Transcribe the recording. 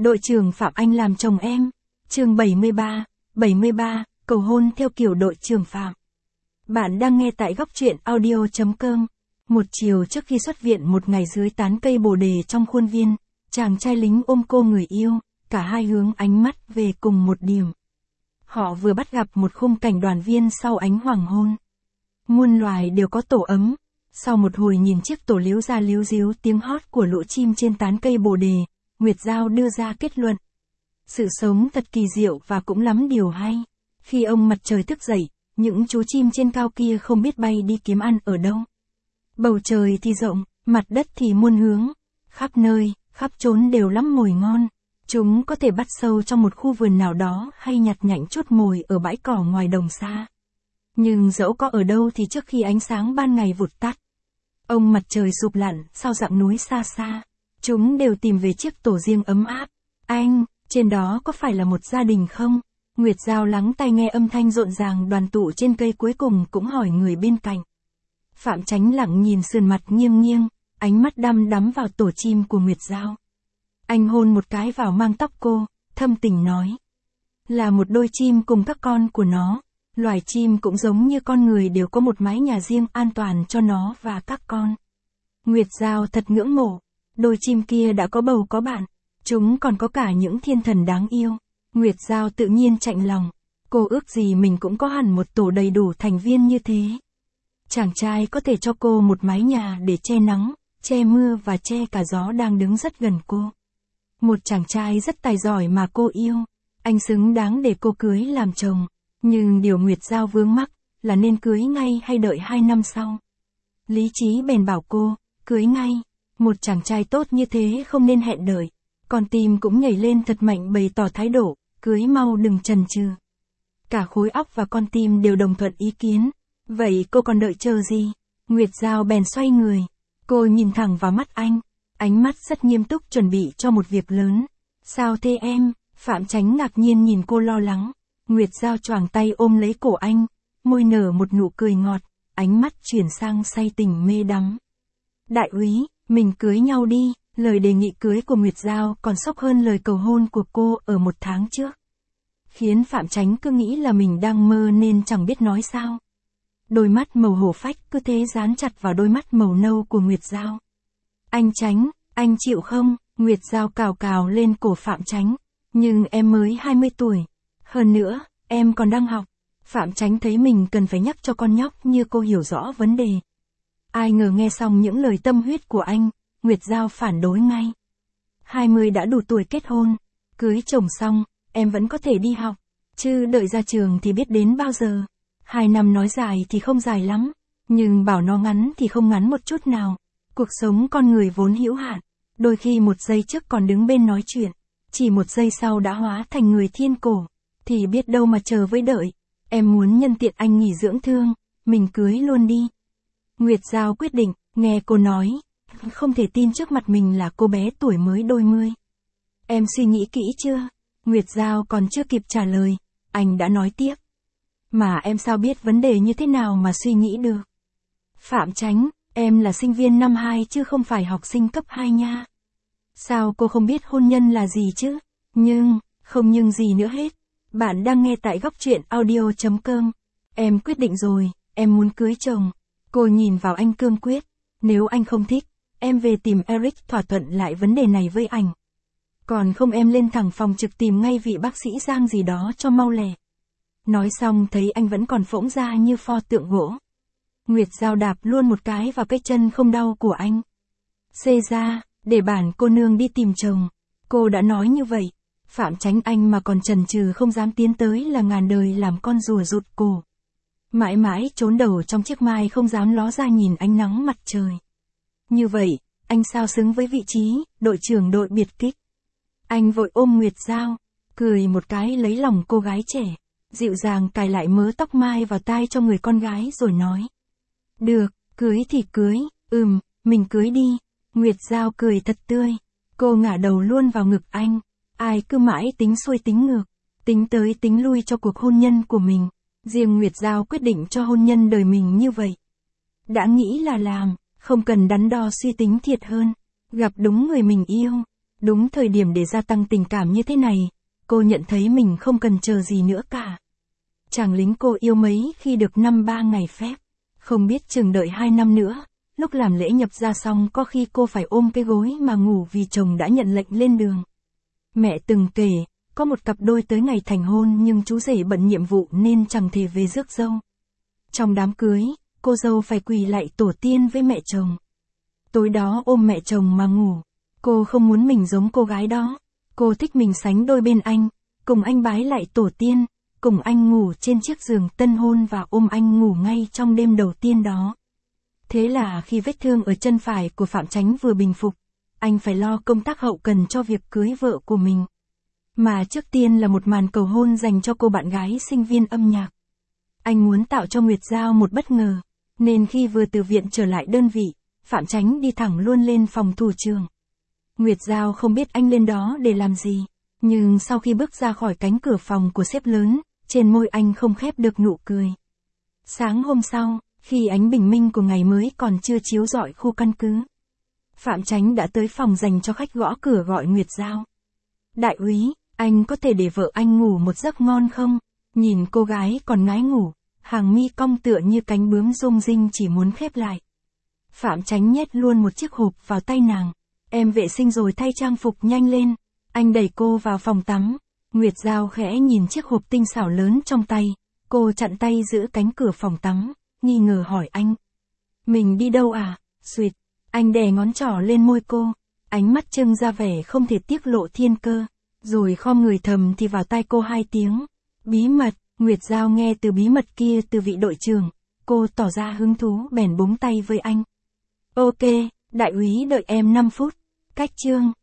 Đội trưởng Phạm Anh làm chồng em. Chương 73, cầu hôn theo kiểu đội trưởng Phạm. Bạn đang nghe tại góc truyện audio.com. Một chiều trước khi xuất viện một ngày dưới tán cây bồ đề trong khuôn viên, chàng trai lính ôm cô người yêu, cả hai hướng ánh mắt về cùng một điểm. Họ vừa bắt gặp một khung cảnh đoàn viên sau ánh hoàng hôn. Muôn loài đều có tổ ấm. Sau một hồi nhìn chiếc tổ líu ra líu díu tiếng hót của lũ chim trên tán cây bồ đề, Nguyệt Giao đưa ra kết luận. Sự sống thật kỳ diệu và cũng lắm điều hay. Khi ông mặt trời thức dậy, những chú chim trên cao kia không biết bay đi kiếm ăn ở đâu. Bầu trời thì rộng, mặt đất thì muôn hướng. Khắp nơi, khắp chốn đều lắm mồi ngon. Chúng có thể bắt sâu trong một khu vườn nào đó hay nhặt nhạnh chút mồi ở bãi cỏ ngoài đồng xa. Nhưng dẫu có ở đâu thì trước khi ánh sáng ban ngày vụt tắt, ông mặt trời sụp lặn sau dặng núi xa xa, chúng đều tìm về chiếc tổ riêng ấm áp. Anh, trên đó có phải là một gia đình không? Nguyệt Giao lắng tai nghe âm thanh rộn ràng đoàn tụ trên cây, cuối cùng cũng hỏi người bên cạnh. Phạm Chánh lặng nhìn sườn mặt nghiêng nghiêng, ánh mắt đăm đắm vào tổ chim của Nguyệt Giao. Anh hôn một cái vào mang tóc cô, thâm tình nói. Là một đôi chim cùng các con của nó. Loài chim cũng giống như con người đều có một mái nhà riêng an toàn cho nó và các con. Nguyệt Giao thật ngưỡng mộ. Đôi chim kia đã có bầu có bạn. Chúng còn có cả những thiên thần đáng yêu. Nguyệt Giao tự nhiên chạnh lòng. Cô ước gì mình cũng có hẳn một tổ đầy đủ thành viên như thế. Chàng trai có thể cho cô một mái nhà để che nắng, che mưa và che cả gió đang đứng rất gần cô. Một chàng trai rất tài giỏi mà cô yêu. Anh xứng đáng để cô cưới làm chồng. Nhưng điều Nguyệt Giao vướng mắc là nên cưới ngay hay đợi 2 năm sau. Lý trí bèn bảo cô, cưới ngay. Một chàng trai tốt như thế không nên hẹn đợi. Con tim cũng nhảy lên thật mạnh bày tỏ thái độ, cưới mau đừng chần chừ. Cả khối óc và con tim đều đồng thuận ý kiến. Vậy cô còn đợi chờ gì? Nguyệt Giao bèn xoay người. Cô nhìn thẳng vào mắt anh. Ánh mắt rất nghiêm túc chuẩn bị cho một việc lớn. Sao thế em? Phạm Chánh ngạc nhiên nhìn cô lo lắng. Nguyệt Giao choàng tay ôm lấy cổ anh, môi nở một nụ cười ngọt, ánh mắt chuyển sang say tình mê đắm. Đại úy, mình cưới nhau đi. Lời đề nghị cưới của Nguyệt Giao còn sốc hơn lời cầu hôn của cô ở 1 tháng trước. Khiến Phạm Chánh cứ nghĩ là mình đang mơ nên chẳng biết nói sao. Đôi mắt màu hổ phách cứ thế dán chặt vào đôi mắt màu nâu của Nguyệt Giao. Anh Chánh, anh chịu không? Nguyệt Giao cào cào lên cổ Phạm Chánh. Nhưng em mới 20 tuổi. Hơn nữa, em còn đang học. Phạm Chánh thấy mình cần phải nhắc cho con nhóc như cô hiểu rõ vấn đề. Ai ngờ nghe xong những lời tâm huyết của anh, Nguyệt Giao phản đối ngay. 20 đã đủ tuổi kết hôn. Cưới chồng xong, em vẫn có thể đi học. Chứ đợi ra trường thì biết đến bao giờ. 2 năm nói dài thì không dài lắm. Nhưng bảo nó ngắn thì không ngắn một chút nào. Cuộc sống con người vốn hữu hạn. Đôi khi 1 giây trước còn đứng bên nói chuyện. Chỉ 1 giây sau đã hóa thành người thiên cổ. Thì biết đâu mà chờ với đợi. Em muốn nhân tiện anh nghỉ dưỡng thương. Mình cưới luôn đi. Nguyệt Giao quyết định, nghe cô nói. Không thể tin trước mặt mình là cô bé tuổi mới đôi mươi. Em suy nghĩ kỹ chưa? Nguyệt Giao còn chưa kịp trả lời. Anh đã nói tiếp. Mà em sao biết vấn đề như thế nào mà suy nghĩ được? Phạm Chánh, em là sinh viên năm 2 chứ không phải học sinh cấp 2 nha. Sao cô không biết hôn nhân là gì chứ? Không nhưng gì nữa hết. Bạn đang nghe tại góc truyện audio.com. Em quyết định rồi, em muốn cưới chồng. Cô nhìn vào anh cương quyết. Nếu anh không thích, em về tìm Eric thỏa thuận lại vấn đề này với anh. Còn không em lên thẳng phòng trực tìm ngay vị bác sĩ Giang gì đó cho mau lẹ. Nói xong thấy anh vẫn còn phỗng ra như pho tượng gỗ. Nguyệt Giao đạp luôn một cái vào cái chân không đau của anh. Xê ra, để bản cô nương đi tìm chồng. Cô đã nói như vậy. Phạm Chánh anh mà còn chần chừ không dám tiến tới là ngàn đời làm con rùa rụt cổ. Mãi mãi trốn đầu trong chiếc mai không dám ló ra nhìn ánh nắng mặt trời. Như vậy, anh sao xứng với vị trí, đội trưởng đội biệt kích. Anh vội ôm Nguyệt Giao, cười một cái lấy lòng cô gái trẻ, dịu dàng cài lại mớ tóc mai vào tai cho người con gái rồi nói. Được, cưới thì cưới, mình cưới đi. Nguyệt Giao cười thật tươi, cô ngả đầu luôn vào ngực anh. Ai cứ mãi tính xuôi tính ngược, tính tới tính lui cho cuộc hôn nhân của mình. Riêng Nguyệt Giao quyết định cho hôn nhân đời mình như vậy. Đã nghĩ là làm, không cần đắn đo suy tính thiệt hơn. Gặp đúng người mình yêu, Đúng thời điểm để gia tăng tình cảm như thế này, cô nhận thấy mình không cần chờ gì nữa cả. Chàng lính cô yêu mấy khi được 3 ngày phép, không biết chừng đợi 2 năm nữa, lúc làm lễ nhập gia xong có khi cô phải ôm cái gối mà ngủ vì chồng đã nhận lệnh lên đường. Mẹ từng kể, có một cặp đôi tới ngày thành hôn nhưng chú rể bận nhiệm vụ nên chẳng thể về rước dâu. Trong đám cưới, cô dâu phải quỳ lạy tổ tiên với mẹ chồng. Tối đó ôm mẹ chồng mà ngủ, cô không muốn mình giống cô gái đó, cô thích mình sánh đôi bên anh, cùng anh bái lạy tổ tiên, cùng anh ngủ trên chiếc giường tân hôn và ôm anh ngủ ngay trong đêm đầu tiên đó. Thế là khi vết thương ở chân phải của Phạm Chánh vừa bình phục, anh phải lo công tác hậu cần cho việc cưới vợ của mình. Mà trước tiên là một màn cầu hôn dành cho cô bạn gái sinh viên âm nhạc. Anh muốn tạo cho Nguyệt Giao một bất ngờ, nên khi vừa từ viện trở lại đơn vị, Phạm Chánh đi thẳng luôn lên phòng thủ trưởng. Nguyệt Giao không biết anh lên đó để làm gì, nhưng sau khi bước ra khỏi cánh cửa phòng của sếp lớn, trên môi anh không khép được nụ cười. Sáng hôm sau, khi ánh bình minh của ngày mới còn chưa chiếu rọi khu căn cứ, Phạm Chánh đã tới phòng dành cho khách gõ cửa gọi Nguyệt Giao. Đại úy, anh có thể để vợ anh ngủ một giấc ngon không? Nhìn cô gái còn ngái ngủ, hàng mi cong tựa như cánh bướm rung rinh chỉ muốn khép lại. Phạm Chánh nhét luôn một chiếc hộp vào tay nàng. Em vệ sinh rồi thay trang phục nhanh lên. Anh đẩy cô vào phòng tắm. Nguyệt Giao khẽ nhìn chiếc hộp tinh xảo lớn trong tay. Cô chặn tay giữ cánh cửa phòng tắm, nghi ngờ hỏi anh. Mình đi đâu à? Xuyệt. Anh đè ngón trỏ lên môi cô. Ánh mắt trưng ra vẻ không thể tiết lộ thiên cơ. Rồi khom người thầm thì vào tai cô 2 tiếng. Bí mật. Nguyệt Giao nghe từ bí mật kia từ vị đội trưởng. Cô tỏ ra hứng thú bèn búng tay với anh. Ok, đại úy đợi em 5 phút. Cách chương.